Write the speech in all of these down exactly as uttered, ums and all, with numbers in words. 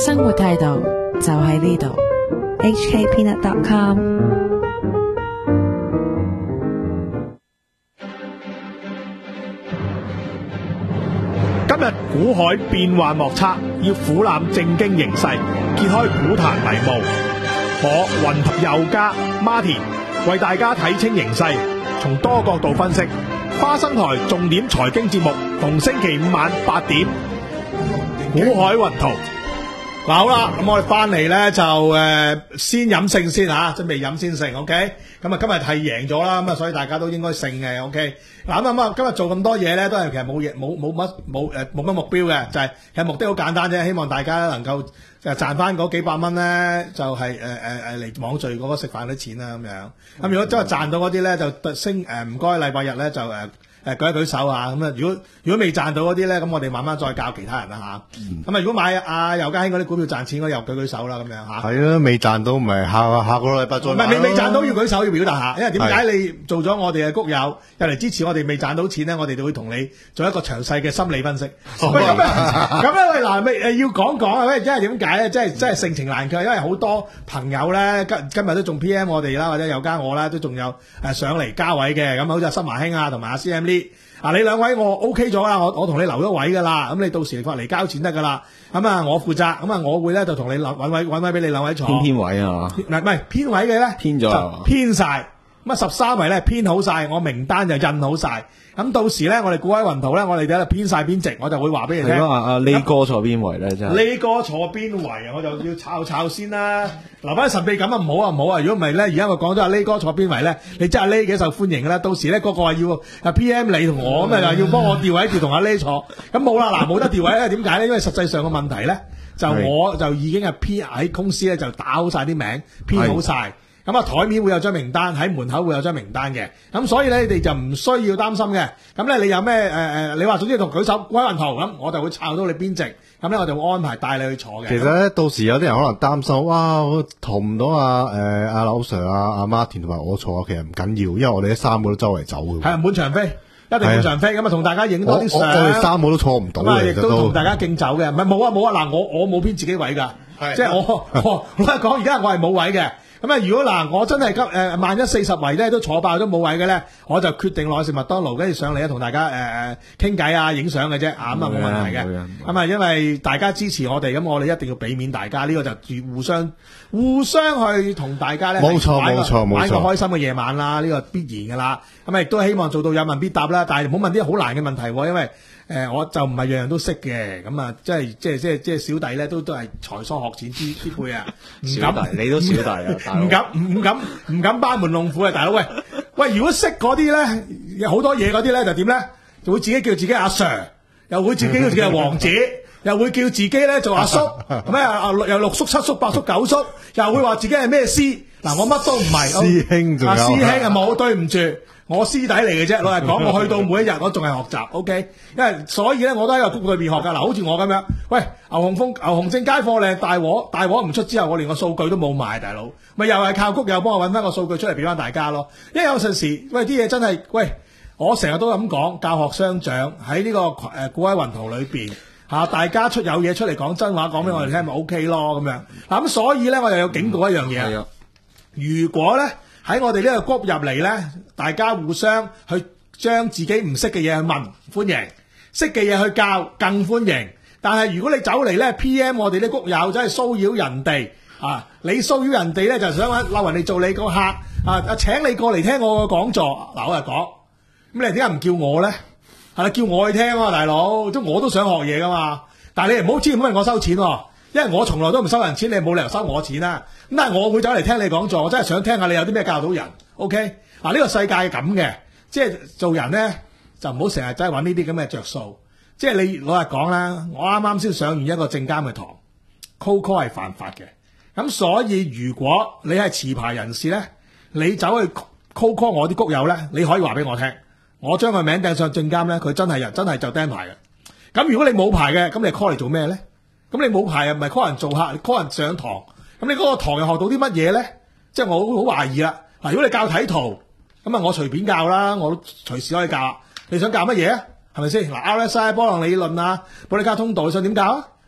生活態度就喺呢度。H K Peanut dot com。 今日股海變幻莫測，要俯瞰正經形勢，揭開股壇迷霧。我雲遊家 Martin 為大家睇清形勢，從多角度分析。花生台重點財經節目，逢星期五晚八點，股海雲圖。嗱，好啦，咁我哋翻嚟咧就誒、呃、先飲勝先吓，即係未飲先勝 ，OK？咁啊今日係贏咗啦，咁啊所以大家都應該勝嘅 ，OK？嗱咁啊今日做咁多嘢咧，都係其實冇嘢冇冇乜冇誒冇乜目標嘅，就係、是、其實目的好簡單啫，希望大家能夠誒賺翻嗰幾百蚊咧，就係誒誒誒嚟網聚嗰個食飯啲錢啦咁樣。咁如果真係賺到嗰啲咧，就升誒唔該禮拜日咧就誒。呃誒舉一舉手啊！咁啊，如果如果未賺到嗰啲咧，咁我哋慢慢再教其他人啦嚇。咁啊，如果買阿尤家興嗰啲股票賺錢，我又舉舉手啦咁樣嚇。係啊，未賺到咪下下個禮拜再。唔係未未賺到要舉手要表達下，因為點解你做咗我哋嘅谷友入嚟支持我哋未賺到錢咧？我哋就會同你做一個詳細嘅心理分析。喂咁啊咁咧喂嗱，誒要講講啊，喂，因為點解咧？即係即係盛情難卻，因為好多朋友咧今今日都仲 P M 我哋啦，或者尤家我啦，都仲有誒上嚟加位嘅。咁好似阿新華興啊，同埋阿 C M Lee。嗱、啊，你兩位我 OK 咗啦，我我同你留咗位噶啦，咁你到時嚟嚟交錢得噶啦，咁啊我負責，咁啊我會咧就同你揾位揾位俾你兩位坐。 偏偏位啊， 唔係唔係偏位嘅咧， 偏咗就偏晒，咁啊十三位咧偏好晒，我名單就印好晒。咁到時咧，我哋股海雲圖咧，我哋喺度編晒編值，我就會話俾你聽。 係咯，阿阿呢哥坐邊位咧，真係。 呢哥坐邊位啊？我就要抄抄先啦。留翻神秘感啊，唔好啊，唔好啊！如果唔係咧，而家我講咗阿呢哥坐邊位咧，你真係呢幾受歡迎噶啦。到時咧，個個話要啊 P M 你同我咁啊，要幫我調位調同阿呢坐。咁冇啦，嗱冇得調位咧，點解咧？因為實際上個問題咧，就我就已經係編喺公司咧，就打好晒啲名，編好晒。咁啊，台面會有張名單，喺門口會有張名單嘅，咁所以咧，你哋就唔需要擔心嘅。咁咧，你有咩誒誒？你話總之同舉手股海雲圖咁，我就會抄到你邊值，咁咧我就會安排帶你去坐嘅。 其實咧，到時有啲人可能擔心，哇，我同唔到阿誒阿劉 Sir 啊、阿 Martin 同埋我坐，其實唔緊要，因為我哋啲三個都周圍走嘅。 係啊，滿場飛，一定滿場飛，咁啊同大家影多啲相。 我哋三個都坐唔到嘅， 亦都同大家敬酒嘅。唔係冇啊冇啊，嗱我我冇編自己位㗎，即係我我我講而家我係冇位嘅。咁啊！如果嗱，我真係急誒，萬一四十圍咧都坐爆都冇位嘅咧，我就決定落去食麥當勞，跟住上嚟啊，同大家誒誒傾偈啊、影相嘅啫，啊咁啊冇問題嘅。咁啊，因為大家支持我哋，咁我哋一定要俾面大家，呢、這個就互相互相去同大家咧， 冇錯冇錯冇錯， 買個開心嘅夜晚啦，呢、這個必然噶啦。咁啊，亦都希望做到有問必答啦，但係唔好問啲好難嘅問題，因為。誒、呃，我就唔係樣樣都識嘅，咁啊，即係即係即係即係小弟咧，都都係才疏學淺之之輩啊，唔敢， 你都小弟啊， 唔敢唔敢唔敢班門弄斧啊，大佬喂喂，如果識嗰啲咧，有好多嘢嗰啲咧，就點咧？就會自己叫自己阿 Sir， 又會自己叫自己係王子，又會叫自己咧做阿叔，咩啊又六叔七叔八叔九叔，又會話自己係咩師，嗱我乜都唔係， 師兄仲有， 師兄啊冇，對唔住。我師弟嚟嘅啫，老實講，我去到每一日我仲係學習 ，OK， 因為所以咧我都喺個谷裏邊學噶，嗱，好似我咁樣，喂，牛熊風牛熊證街貨靚，大鑊大鑊唔出之後，我連個數據都冇賣，大佬，咪又係靠谷又幫我搵翻個數據出嚟俾翻大家咯，因為有陣時，喂啲嘢真係，喂，我成日都咁講，教學相長喺呢個誒股海雲圖裏邊吓，大家出有嘢出嚟講真話，講俾我哋聽咪 OK 咯，咁樣，嗱咁所以咧我又有警告一樣嘢，嗯、如果咧。喺我哋呢個 group 入嚟咧，大家互相去將自己唔識嘅嘢去問，歡迎；識嘅嘢去教，更歡迎。但係如果你走嚟咧 P M 我哋啲谷友，真係騷擾人哋啊！你騷擾人哋咧，就想鬧人哋做你個客啊！啊，請你過嚟聽我個講座。嗱，我就講，咁你點解唔叫我咧？係啦，叫我去聽啊，大佬，即我都想學嘢噶嘛。但係你唔好千祈唔好問我收錢喎。因為我從來都唔收人錢，你冇理由收我錢啦。咁但係我會走嚟聽你講座，我真係想聽下你有啲咩教到人。OK，嗱呢個世界係咁嘅，即係做人咧就唔好成日真係揾呢啲咁嘅着數。即係你老實講啦，我啱啱先上完一個證監嘅堂 ，call call 係犯法嘅。咁所以如果你係持牌人士咧，你走去 call call 我啲谷友咧，你可以話俾我聽，我將個名掟上證監咧，佢真係人真係就釘牌嘅。咁如果你冇牌嘅，咁你 call 嚟做咩咧？咁你冇牌啊，唔係 call 人做客 ，call 人上堂。咁你嗰個堂又學到啲乜嘢咧？即係我好懷疑啦。嗱，如果你教睇圖，咁啊我隨便教啦，我都隨時可以教。你想教乜嘢啊？係咪先？嗱 ，R S I 波浪理論啊，保利加通道，你想點教啊？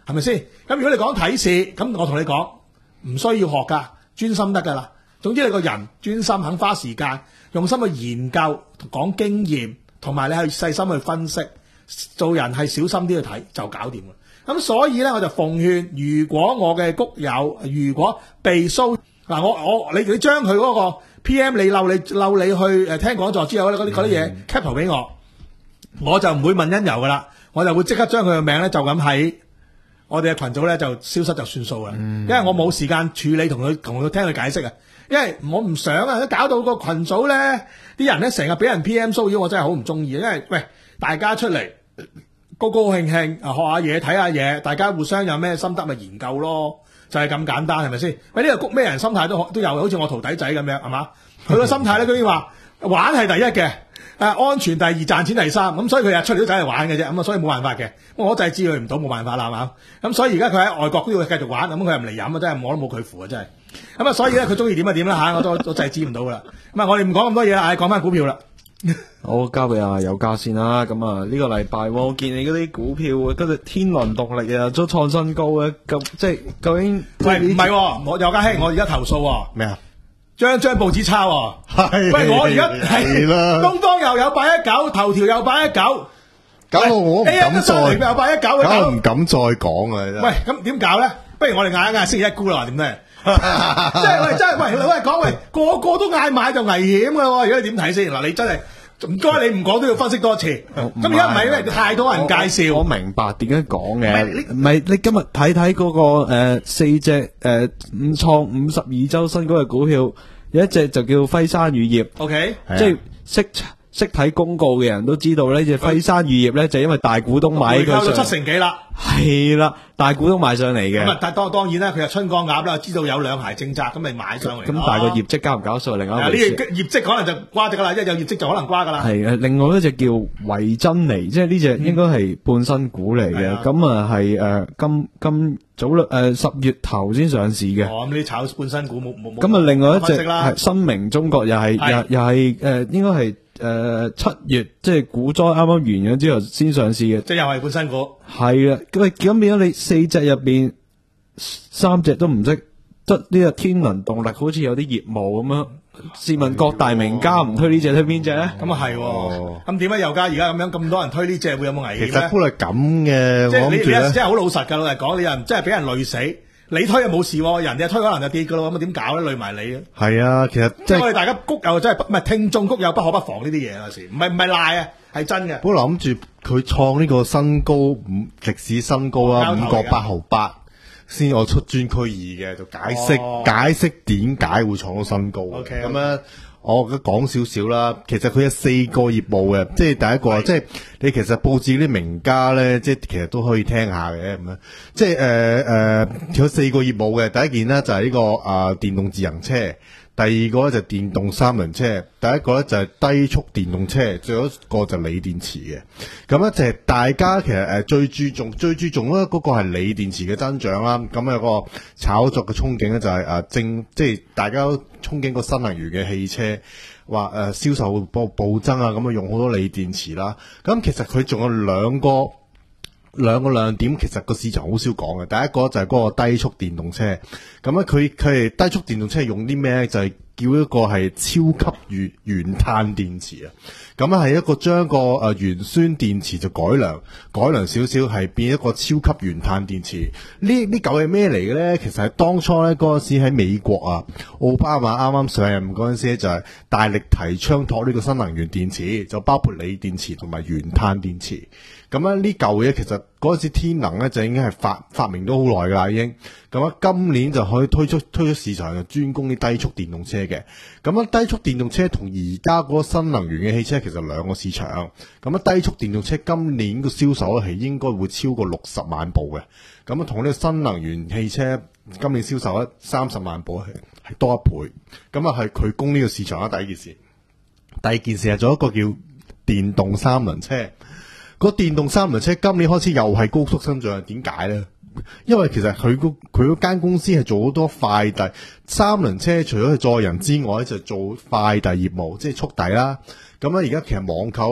係咪先？咁如果你講睇市，咁我同你講唔需要學噶，專心得噶啦。總之你個人專心，肯花時間，用心去研究，講經驗，同埋你去細心去分析，做人係小心啲去睇就搞掂啦。咁所以咧，我就奉勸，如果我嘅谷友如果被騷嗱，我我你你將佢嗰個 P M 你嬲你嬲你去誒聽講座之後咧，嗰啲嗰啲嘢 cap 圖俾我，我就唔會問因由噶啦，我就會即刻將佢嘅名咧就咁喺我哋嘅群組咧就消失就算數啦，嗯、因為我冇時間處理同佢同佢聽佢解釋啊，因為我唔想啊，搞到個群組咧啲人咧成日俾人 P M 騷擾，我真係好唔中意，因為喂大家出嚟高高興興啊學下嘢睇下嘢，大家互相有咩心得咪研究咯。就係咁簡單，係咪先？喂，呢個谷咩人心態都都有，好似我徒弟仔咁樣，係嘛？佢個心態咧，居然話玩係第一嘅，誒、啊、安全第二，賺錢第三，咁所以佢日出嚟都走嚟玩嘅啫，咁啊所以冇辦法嘅。我就係知佢唔到，冇辦法啦，係嘛？咁所以而家佢喺外國都要繼續玩，咁佢又唔嚟飲啊，真係我都冇佢符啊，真係。咁啊，所以咧佢中意點就點啦嚇，我都我真係知唔到噶啦。咁啊，我哋唔講咁多嘢啦，講翻股票啦。 好，交俾阿有家先啦。咁啊，呢個禮拜我見你嗰啲股票，嗰隻天倫動力啊，都創新高嘅。咁即係究竟？ 喂，唔係、哦，我有家兄，我而家投訴咩啊？張張報紙抄、哦，係。喂，我而家係啦。東方又有八一九，頭條又八一九， 搞到我唔敢再， 又八一九， 搞到唔敢再講啊！ 喂，咁點搞咧？不如我哋嗌一嗌星期一沽啦，點咧？即係喂，真係喂，喂講喂，個個都嗌買就危險噶喎！而家你點睇先？嗱，你真係。唔該，你唔講都要分析多次。咁而家唔係咧，太多人介紹。 我明白點解講嘅，唔係你今日睇睇嗰個誒、呃、四隻誒五創五十二周新高嘅股票，有一隻就叫輝山乳業。O K， 即係識識睇公告嘅人都知道呢隻輝山乳業咧就因為大股東買佢上， 回購到七成幾啦。 係啦，大股東買上嚟嘅。咁啊， 但當當然啦，佢係春江鴨啦，知道有兩孩政策，咁咪買上嚟。 咁但係個業績交唔交數係另外一回事。 呢個業績可能就瓜隻噶啦，一有業績就可能瓜噶啦。 係啊，另外一隻叫維珍妮，即係呢隻應該係半新股嚟嘅。咁啊係誒今今早誒十月頭先上市嘅。 哦，咁你炒半新股冇冇冇？ 咁啊，另外一隻係新明中國又係又又係誒，應該係。誒、呃，七月即係股災啱啱完咗之後先上市嘅， 即係又係半新股。 係啊，喂，咁變咗你四隻入邊三隻都唔識，得呢個天倫動力好似有啲業務咁樣。試問各大名家唔推呢隻推邊隻咧？ 咁啊係，咁點解油價而家咁樣咁多人推呢隻會有冇危險咧？ 其實都係咁嘅， 即係你你真係好老實噶，老實講，你又真係俾人累死。你推又冇事，人哋推可能就跌噶咯，咁啊點搞咧？累埋你啊！係啊，其實即係我哋大家谷友真係唔係聽眾谷友不可不防呢啲嘢有時，唔係唔係賴啊，係真嘅。 本來諗住佢創呢個新高五歷史新高啊，五個八毫八，先我出專區二嘅，就解釋、哦、解釋點解會創到新高。咁、okay, 咧、okay.。我而家講少少啦，其實佢有四個業務嘅，即係第一個，即係你其實報紙啲名家咧，即係其實都可以聽下嘅咁樣，即係誒誒，有四個業務嘅，第一件呢，就係呢個啊電動自行車。第二個咧就電動三輪車，第一個咧就係低速電動車，最後一個就鋰電池嘅。咁咧就係大家其實誒最注重最注重咧嗰個係鋰電池嘅增長啦。咁有個炒作嘅憧憬咧就係誒正即係大家都憧憬個新能源嘅汽車，話誒銷售暴暴增啊，咁啊用好多鋰電池啦。咁其實佢仲有兩個。兩個亮點，其實個市場好少講嘅。第一個就係嗰個低速電動車，咁咧佢佢係低速電動車用啲咩咧？就係、是、叫一個係超級原原碳電池啊！咁咧係一個將個誒鉛酸電池就改良改良少少，係變一個超級原碳電池。呢呢嚿係咩嚟嘅咧？其實係當初咧嗰陣時喺美國啊，奧巴馬啱啱上任嗰陣時咧，就係大力提倡拓呢個新能源電池，就包括鋰電池同埋原碳電池。咁咧呢嚿嘢其實嗰陣時天能咧就已經係發發明咗好耐噶啦，已經咁啊今年就可以推出推出市場，就專攻啲低速電動車嘅。咁啊低速電動車同而家嗰個新能源嘅汽車其實兩個市場。咁啊低速電動車今年個銷售咧係應該會超過六十萬部嘅。咁啊同呢個新能源汽車今年銷售咧三十萬部係係多一倍。咁啊係佢攻呢個市場啦，第一件事。第二件事係做一個叫電動三輪車。個電動三輪車今年開始又係高速增長，點解呢？因為其實佢個佢嗰間公司係做好多快遞三輪車，除咗係載人之外，就做快遞業務，即係速遞啦。咁咧而家其實網購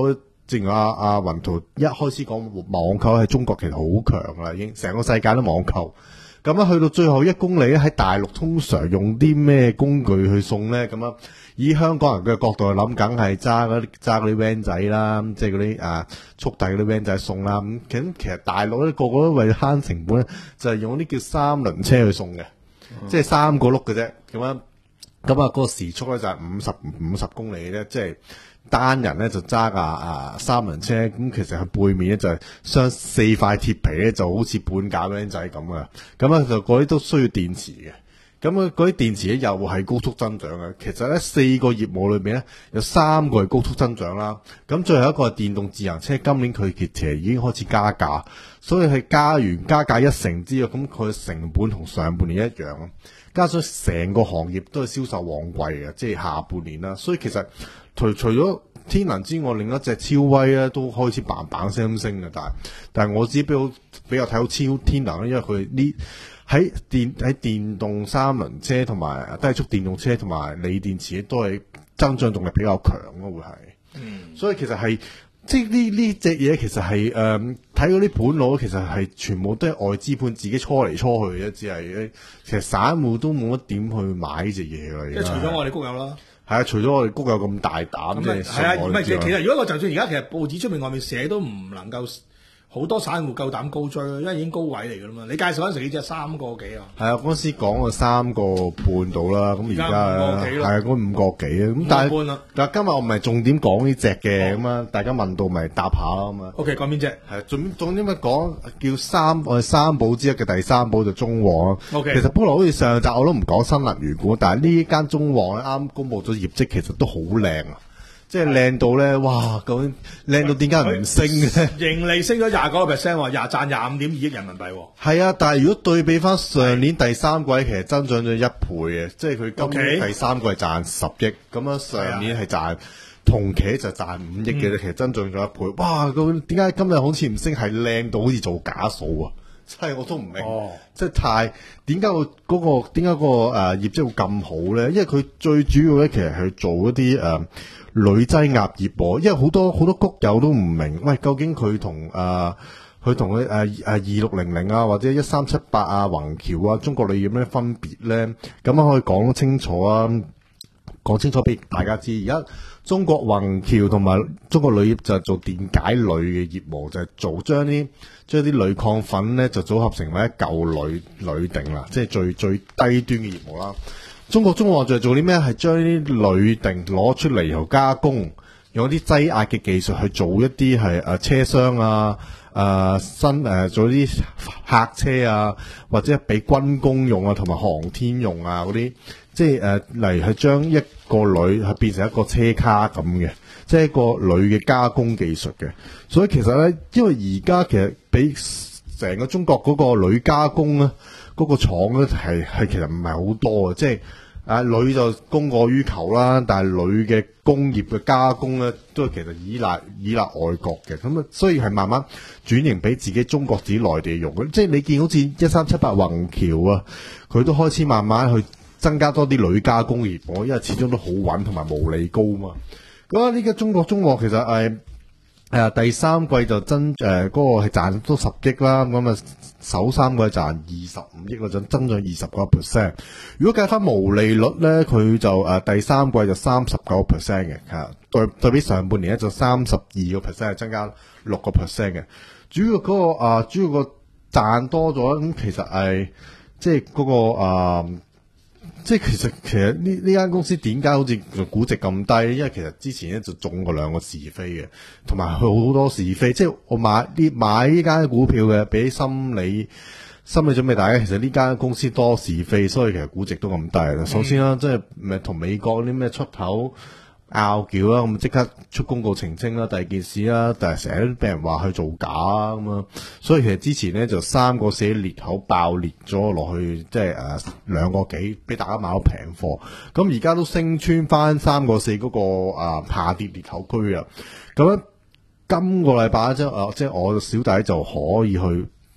正如阿阿雲圖一開始講，網購喺中國其實好強啦，已經成個世界都網購。咁啊，去到最後一公里咧，喺大陸通常用啲咩工具去送咧？咁啊，以香港人嘅角度去諗，梗係揸嗰啲揸嗰啲 van 仔啦，即係嗰啲啊速遞嗰啲 van 仔送啦。咁咁其實大陸咧個個都為咗慳成本咧，就係、是、用啲叫三輪車去送嘅，嗯、即係三個轆嘅啫。咁樣咁啊，嗰個時速咧就係五十五十公里咧，即係。單人咧就揸架啊三輪車，咁其實佢背面咧就係鑲四塊鐵皮咧，就好似半架 van 仔咁嘅。咁啊就嗰啲都需要電池嘅。咁啊嗰啲電池咧又係高速增長嘅。其實咧四個業務裏面咧有三個係高速增長啦。咁最後一個係電動自行車，今年佢其實已經開始加價，所以係加完加價一成之後，咁佢嘅成本同上半年一樣。加上成個行業都係銷售旺季嘅，即係下半年啦。所以其實除除咗天能之外，另一隻超威咧都開始嘭嘭聲升嘅。但係但係我只比較比較睇到超天能，因為佢呢喺電喺電動三輪車同埋低速電動車同埋鋰電池都係增長動力比較強咯，會係。嗯，所以其實係即係呢呢隻嘢其實係誒睇嗰啲盤佬，其實係全部都係外資盤自己搓嚟搓去嘅，只係其實散戶都冇乜點去買呢隻嘢啦。 即係除咗我哋谷友啦。 係啊，除咗我哋谷友咁大膽，即係係啊，唔係其實如果我就算而家其實報紙出面外面寫都唔能夠好多散戶夠膽高追，因為已經高位嚟噶啦嘛。你介紹嗰陣時，呢隻三個幾啊？係啊，嗰陣時講過三個半到啦，咁而家係啊，嗰五個幾啊。咁但係但係今日我唔係重點講呢隻嘅，咁啊大家問到咪答下啊嘛。 O K， 講邊隻？ 係重重點咪講叫三我哋三寶之一嘅第三寶就中旺。O K，其實本來好似上集我都唔講新能源股，但係呢間中旺咧啱公佈咗業績，其實都好靚啊！即係靚到咧，哇！究竟靚到點解唔升咧？ 盈利升咗廿九個 percent， 廿賺廿五點二億人民幣。 係啊，但係如果對比翻上年第三季，其實增長咗一倍嘅，即係佢今年第三季賺十億，咁樣上年係賺同期就賺五億嘅，其實增長咗一倍。哇！究竟點解今日好似唔升？係靚到好似做假數啊！真係我都唔明，哦、即係太點解會嗰個點解、嗰個誒、呃、業績會咁好咧？因為佢最主要咧，其實係做一啲誒。呃鋁製鴨業喎，因為好多好多谷友都唔明，喂，究竟佢同誒佢同佢誒誒二六零零啊，或者一三七八啊，宏橋啊，中國鋁業有咩分別咧？咁樣可以講清楚啊，講清楚俾大家知。而家中國宏橋同埋中國鋁業就係做電解鋁嘅業務，就係、是、做將啲將啲鋁礦粉咧就組合成為一嚿鋁鋁錠啦，即係最最低端嘅業務啦。中國中旺就係做啲咩？係將啲鋁錠攞出嚟，然後加工，用啲擠壓嘅技術去做一啲係誒車廂啊、誒新誒做啲客車啊，或者係俾軍工用啊，同埋航天用啊嗰啲，即係誒例如係將一個鋁係變成一個車卡咁嘅，即係一個鋁嘅加工技術嘅。所以其實咧，因為而家其實俾成個中國嗰個鋁加工咧。嗰個廠咧係係其實唔係好多嘅，即係啊鋁就供過於求啦，但係鋁嘅工業嘅加工咧都係其實依賴依賴外國嘅，咁啊所以係慢慢轉型俾自己中國自己內地用嘅，即係你見好似一三七八宏橋啊，佢都開始慢慢去增加多啲鋁加工業，我因為始終都好穩同埋毛利高嘛。咁啊呢個中國中旺其實係。係啊，第三季就增誒嗰、呃那個係賺都十億啦，咁啊首三季賺二十五億嗰陣，增長二十個 percent。如果計翻毛利率咧，佢就誒、呃、第三季就三十九 percent 嘅，嚇對對比上半年咧就三十二個 percent，增加六個 percent 嘅。主要嗰、那個啊、呃，主要個賺多咗，咁其實係即係嗰個啊。呃即係其實其實呢呢間公司點解好似估值咁低？因為其實之前咧就中過兩個是非嘅，同埋佢好多是非。即係我買呢買呢間股票嘅，俾心理心理準備大家。其實呢間公司多是非，所以其實估值都咁低啦。首先啦，即係咪同美國啲咩出口拗撬啦，咁即刻出公告澄清啦。第二件事啦，但係成日都俾人話去造假咁啊，所以其實之前咧就三個四裂口爆裂咗落去，即係誒兩個幾，俾大家買到平貨。咁而家都升穿翻三個四嗰個啊下跌裂口區啊。咁樣今個禮拜即係誒，即係我小弟就可以去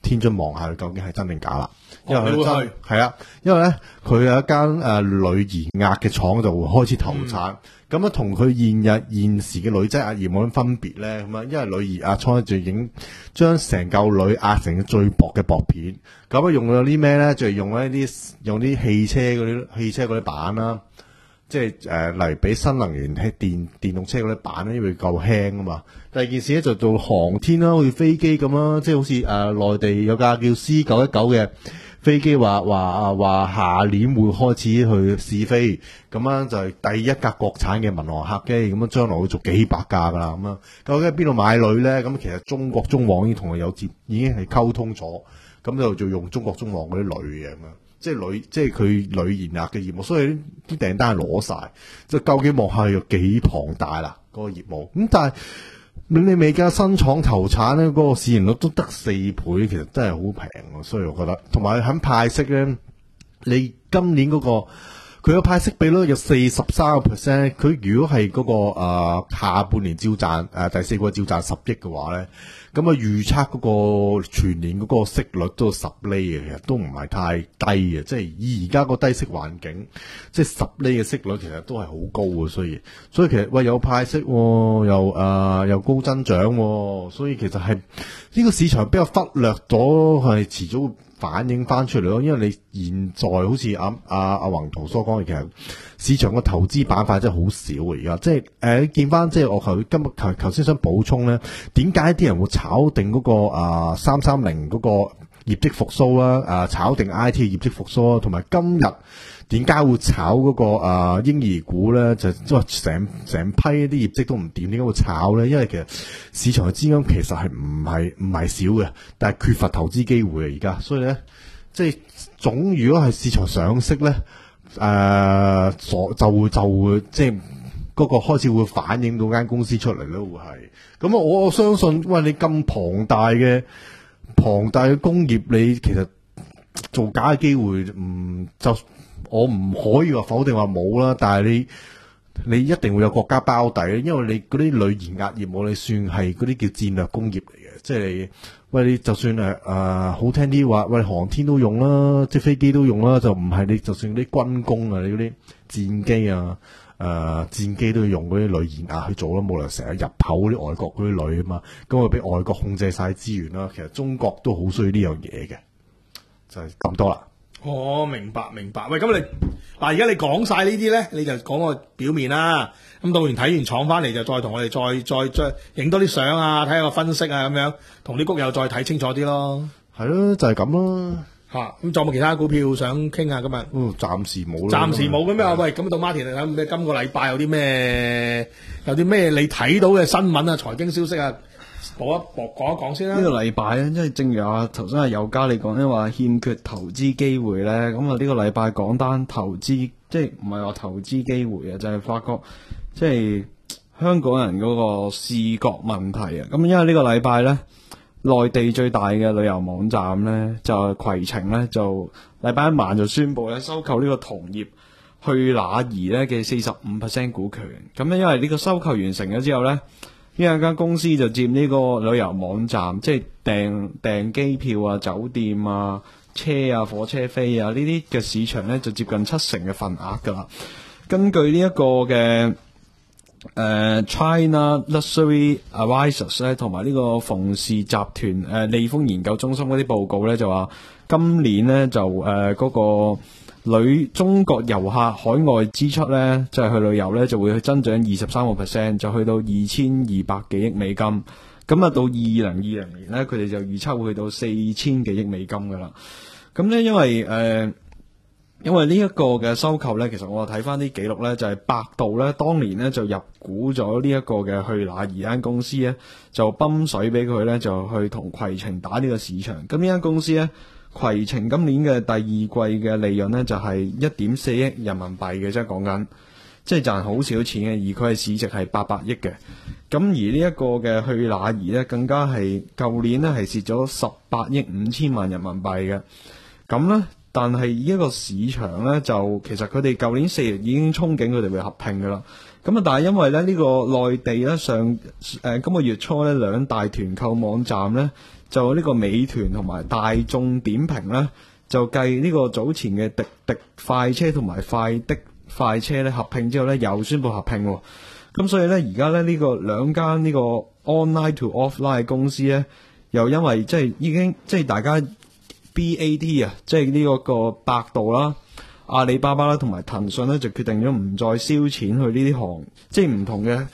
天津望下佢究竟係真定假啦。因為哦你會佢去真係啊，因為咧佢有一間誒、呃、女兒壓嘅廠就會開始投產，咁啊同佢現日現時嘅女仔壓業冇乜分別咧，咁啊因為女兒壓廠就已經將成嚿鋁壓成最薄嘅薄片，咁啊用咗啲咩咧？就係用一啲用啲汽車嗰啲汽車嗰啲板啦。即係誒、呃，例如比新能源係電電動車嗰啲板咧，因為夠輕啊嘛。第二件事咧就做航天啦，好似飛機咁啦，即係好似誒內地有架叫 C 九一九嘅飛機，話話啊話下年會開始去試飛，咁樣就係第一架國產嘅民航客機，咁樣將來會做幾百架噶啦，咁樣究竟喺邊度買鋁咧？咁其實中國中網已經同佢有接，已經係溝通咗，咁就就用中國中網嗰啲鋁嘅咁樣。即係鋁，即係佢鋁研壓嘅業務，所以啲訂單係攞晒，就究竟望下有幾龐大啦嗰、嗰個業務。咁但係你美加新廠投產咧，嗰、嗰個市盈率都得四倍，其實真係好平，所以我覺得。同埋喺派息咧，你今年嗰、嗰個佢個派息比率有四十三個 percent， 佢如果係嗰、嗰個、呃、下半年照賺誒、呃、第四季照賺十億嘅話咧。咁啊，預測嗰個全年嗰個息率都十厘嘅，其實都唔係太低嘅，即係以而家個低息環境，即係十厘嘅息率其實都係好高嘅，所以所以其實喂有派息、哦，又誒、呃、又高增長、哦，所以其實係呢、這個市場比較忽略咗，係遲早會反映翻出嚟咯。因為你現在好似阿阿阿宏圖所講嘅，其實市場個投資板塊真係好少而家，即係誒、呃、見翻即係我頭今日頭頭先想補充咧，點解啲人會炒定嗰、那個啊三三零嗰個業績復甦啦，啊炒定 I T 業績復甦啦，同埋今日點解會炒嗰、那個啊嬰兒股咧？就即係成成批啲業績都唔掂，點解會炒咧？因為其實市場嘅資金其實係唔係唔係少嘅，但係缺乏投資機會啊而家，所以咧即係總如果係市場上息咧。誒、呃，所就會就會即係嗰個開始會反映到間公司出嚟咯，會係咁啊！我我相信，喂，你咁龐大嘅龐大嘅工業，你其實做假嘅機會，唔就我唔可以話否定話冇啦，但係你你一定會有國家包底，因為你嗰啲鋁研壓業務，你算係嗰啲叫戰略工業嚟嘅，即係你。喂，你就算誒誒、呃、好聽啲話，喂航天都用啦，即係飛機都用啦，就唔係你就算啲軍工啊，你嗰啲戰機啊，誒、呃、戰機都要用嗰啲鋁研壓去做啦，冇理由成日入口嗰啲外國嗰啲鋁啊嘛，咁會俾外國控制晒資源啦。其實中國都好需要呢樣嘢嘅，就係、是、咁多啦。 哦，明白明白。喂，咁你嗱，而家你講晒呢啲咧，你就講個表面啦。咁到完睇完廠翻嚟，就再同我哋再再再影多啲相啊，睇下個分析啊，咁樣同啲谷友再睇清楚啲咯。 係咯，就係咁咯。 吓、啊，咁仲有冇其他股票想傾下今日？ 嗯，暫時冇啦。 暫時冇咁樣。喂，咁到 Martin 嚟睇咩？今個禮拜有啲咩？有啲咩你睇到嘅新聞啊？財經消息啊？講一講講一講先啦。 呢個禮拜咧，即係正如啊頭先阿友嘉你講咧，話欠缺投資機會咧，咁啊呢個禮拜港單投資，即係唔係話投資機會啊，就係、是、發覺即係香港人嗰個視覺問題啊。咁因為呢個禮拜咧，內地最大嘅旅遊網站咧就係攜程咧，就禮拜一晚就宣布咧收購呢個同業去哪兒咧嘅四十五 percent 股權。咁咧因為呢個收購完成咗之後咧。呢兩間公司就佔呢個旅遊網站，即係訂訂機票啊、酒店啊、車啊、火車飛啊呢啲嘅市場咧，就接近七成嘅份額噶啦。根據呢一個嘅誒、呃、China Luxury Advisors 咧，同埋呢個馮氏集團誒、呃、利豐研究中心嗰啲報告咧，就話今年咧就誒嗰、呃那個。旅中國遊客海外支出咧，就係、是、去旅遊咧，就會去增長二十三個 percent， 就去到二千二百幾億美金。咁啊，到二零二零年咧，佢哋就預測會去到四千幾億美金噶啦。咁咧，因為誒、呃，因為呢一個嘅收購咧，其實我睇翻啲記錄咧，就係、是、百度咧，當年咧就入股咗呢一個嘅去哪兒間公司咧，就泵水俾佢咧，就去同攜程打呢個市場。咁呢間公司咧。攜程今年嘅第二季嘅利潤呢，就係一點四億人民幣嘅，即係講緊，即係賺好少錢嘅，而佢係市值係八百億嘅。咁而呢一個嘅去哪兒呢，更加係舊年呢係蝕咗十八億五千萬人民幣嘅。咁呢，但係呢一個市場呢，就其實佢哋舊年四月已經憧憬佢哋會合併噶啦。咁啊，但係因為咧呢、呢個內地咧上誒、呃、今個月初咧兩大團購網站咧就呢個美團同埋大眾點評咧，就繼呢個早前嘅滴滴快車同埋快的快車咧合併之後咧，又宣布合併喎。咁所以咧，而家咧呢個兩間呢個 online to offline 嘅公司咧，又因為即係已經即係大家 B A T 啊，即係呢個個百度啦、阿里巴巴啦同埋騰訊咧，就決定咗唔再燒錢去呢啲行，即係唔同嘅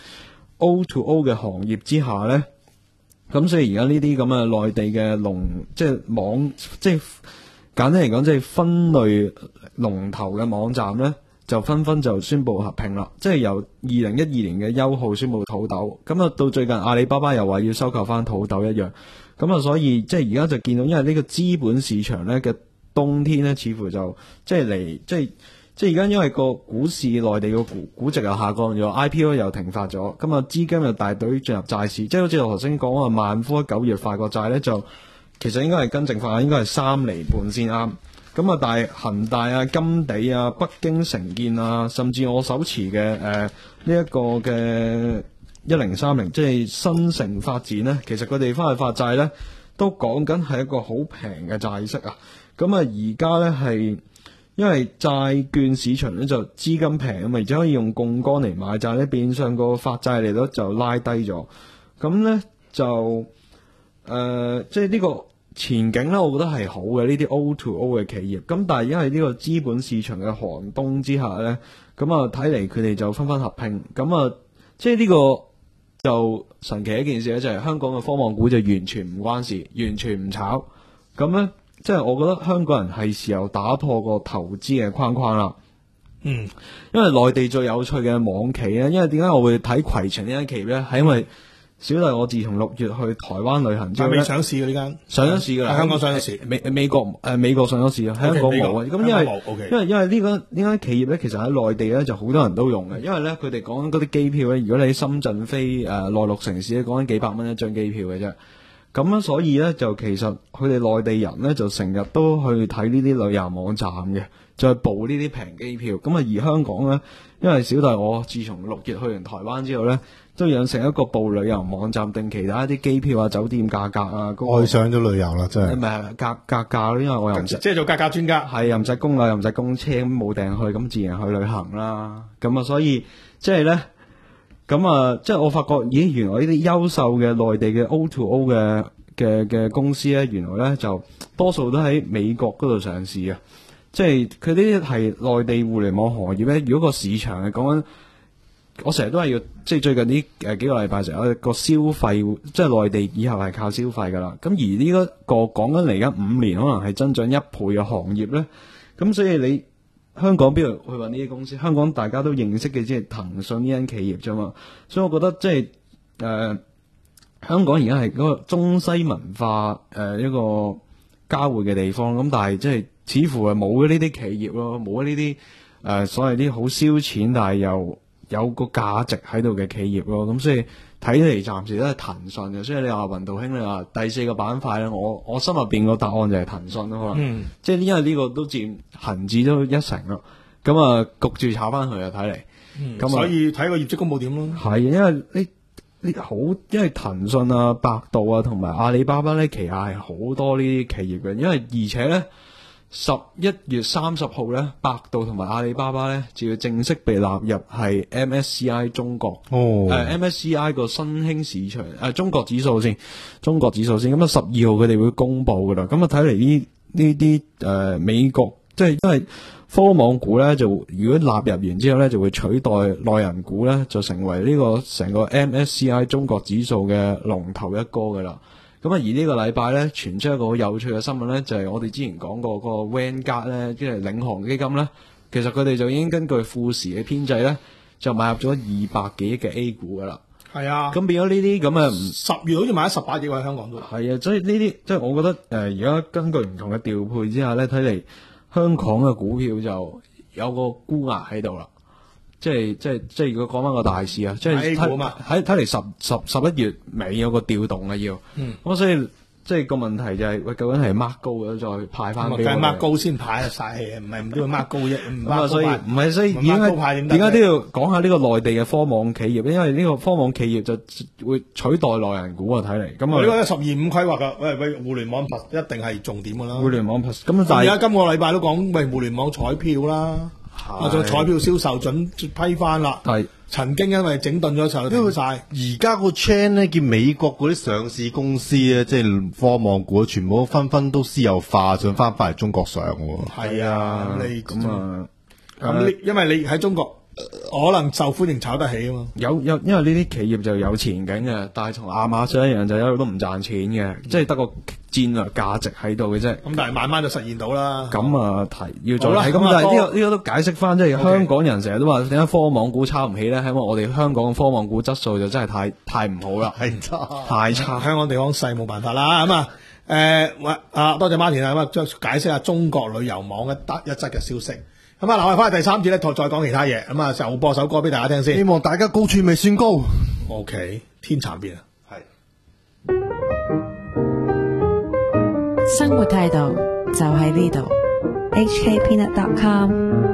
O to O 嘅行業之下咧。咁所以而家呢啲咁嘅內地嘅龍，即係網，即係簡單嚟講，即係分類龍頭嘅網站咧，就紛紛就宣布合併啦。即係由二零一二年嘅優酷宣布土豆，咁啊到最近阿里巴巴又話要收購翻土豆一樣。咁啊，所以即係而家就見到，因為呢個資本市場咧嘅冬天咧，似乎就即係嚟，即係即係而家因為個股市內地個股估值又下降咗 ，I P O 又停發咗，咁啊資金又大隊進入債市，即係好似我頭先講話萬科九月發個債咧，就其實應該係跟正法，應該係三厘半先啱。咁啊，但係恒大啊、金地啊、北京城建啊，甚至我手持嘅誒呢一個嘅一零三零，即係新城發展咧，其實佢哋翻去發債咧，都講緊係一個好平嘅債息啊。咁啊，而家咧係。因為債券市場咧就資金平啊嘛，而且可以用槓桿嚟買債咧，變相個發債利率就拉低咗。咁咧就誒、呃，即係呢個前景咧，我覺得係好嘅呢啲 O to O 嘅企業。咁但係因為呢個資本市場嘅寒冬之下咧，咁啊睇嚟佢哋就紛紛合併。咁啊，即係呢個就神奇一件事咧，就係、是、香港嘅科網股就完全唔關事，完全唔炒。咁咧。即係我覺得香港人係時候打破個投資嘅框框啦。 嗯， 因為內地最有趣嘅網企咧，因為點解我會睇攜程呢間企業咧？係因為小弟我自從六月去台灣旅行之後咧， 未上市嘅呢間上咗市㗎啦， 喺香港上咗市， 美美國誒、呃、美國上咗市啊，香港冇啊。咁因為、okay. 因為因為呢個呢間企業咧，其實喺內地咧就好多人都用嘅，因為咧佢哋講緊嗰啲機票咧，如果你喺深圳飛誒、呃、內陸城市咧，講緊幾百蚊一張機票嘅啫。咁樣所以咧就其實佢哋內地人咧就成日都去睇呢啲旅遊網站嘅，就去報呢啲平機票。咁啊而香港咧，因為小弟我自從六月去完台灣之後咧，都養成一個報旅遊網站，定期睇一啲機票啊、酒店價格啊。嗰個、愛上咗旅遊啦，真係。唔係格格價咯，因為我又唔識， 即係做價格專家。係又唔使供樓，又唔使供車，咁冇訂去，咁自然去旅行啦。咁啊，所以即係咧。咁啊，即係我發覺，咦，原來呢啲優秀嘅內地嘅 O to O 嘅嘅嘅公司咧，原來咧就多數都喺美國嗰度上市啊！即係佢呢啲係內地互聯網行業咧。如果個市場係講緊，我成日都係要，即係最近呢誒幾個禮拜成日個消費，即係內地以後係靠消費噶啦。咁而呢一個講緊嚟緊五年可能係增長一倍嘅行業咧，咁所以你。香港邊度去搵呢啲公司？香港大家都認識嘅，即係騰訊呢間企業啫嘛。所以我覺得即係誒，香港而家係嗰個中西文化誒、呃、一個交匯嘅地方。咁但係即係似乎係冇咗呢啲企業咯，冇咗呢啲誒所謂啲好燒錢但係又有個價值喺度嘅企業咯。咁所以睇嚟暫時都係騰訊嘅。所以你話雲道兄，你話第四個板塊咧，我我心入邊個答案就係騰訊咯。可能、嗯、即係因為呢個都佔恒指都一成咯。咁啊焗住炒翻去啊，睇嚟。咁、嗯、 所以睇個業績公佈點咯。 係，因為呢呢好，因為騰訊啊、百度啊同埋阿里巴巴咧旗下係好多呢啲企業嘅。因為而且咧十一月三十號咧，百度同埋阿里巴巴咧就要正式被納入係 M S C I 中國。哦。誒、呃、M S C I 個新興市場誒、呃、中國指數先，中國指數先。咁啊十二號佢哋會公佈噶啦。咁啊睇嚟呢呢啲誒美國即係因為。科網股咧就如果納入完之後咧，就會取代內銀股咧，就成為呢個成個 M S C I 中國指數嘅龍頭一哥噶啦。咁啊，而呢個禮拜咧傳出一個好有趣嘅新聞咧，就係、是、我哋之前講過個 Vanguard 咧，即係領航基金咧，其實佢哋就已經根據富時嘅編制咧，就買入咗二百幾億嘅 A 股噶啦。係啊，咁變咗呢啲咁啊， 十月好似買咗十八億喺香港度。 係啊，所以呢啲即係我覺得誒，而、呃、家根據唔同嘅調配之下咧，睇嚟。香港嘅股票就有個沽壓喺度啦，即係即係即係如果講翻個大市啊，即係睇睇睇嚟十十十一月尾有個調動啊要，咁、嗯、所以即係個問題就係、是、喂，究竟係 mark 高咗再派翻俾我哋？ 梗係 mark 高先派晒氣，唔係唔都要 mark 高啫。咁啊，所以唔係，所以點解點解都要講下呢個內地嘅科網企業？因為呢個科網企業就會取代內銀股啊！睇嚟咁啊， 呢個十二五規劃噶，喂喂，互聯網 plus 一定係重點噶啦。 互聯網 plus 咁但係而家今個禮拜都講，喂，互聯網彩票啦，或者彩票銷售準批翻啦。 係曾經因為整頓咗時候停晒。 而家個 chain 咧，見美國嗰啲上市公司咧，即係科網股，全部紛紛都私有化，想翻翻嚟中國上喎。 係啊，你咁啊， 咁你因為你喺中國可能受歡迎炒得起啊嘛。 有有，因為呢啲企業就有前景嘅，但係同亞馬遜一樣，就一路都唔賺錢嘅，即係得個戰略價值喺度嘅啫。 咁但係慢慢就實現到啦。 咁啊，提要再睇。 好啦咁啊咁但係呢多個呢個都解釋翻，即係香港人成日都話點解科網股炒唔起咧？係因為我哋香港嘅科網股質素就真係太太唔好啦， 係差。 太差。 香港地方細冇辦法啦。咁啊，誒，喂啊，多謝 Martin 啊，咁啊，將解釋下中國旅遊網嘅得一則嘅消息。咁啊，嗱，我哋翻去第三節咧，再再講其他嘢。咁啊，就播首歌俾大家聽先。 希望大家高處未算高。 O K， 天蠶變啊， 係生活態度就喺呢度。H K Peanut dot com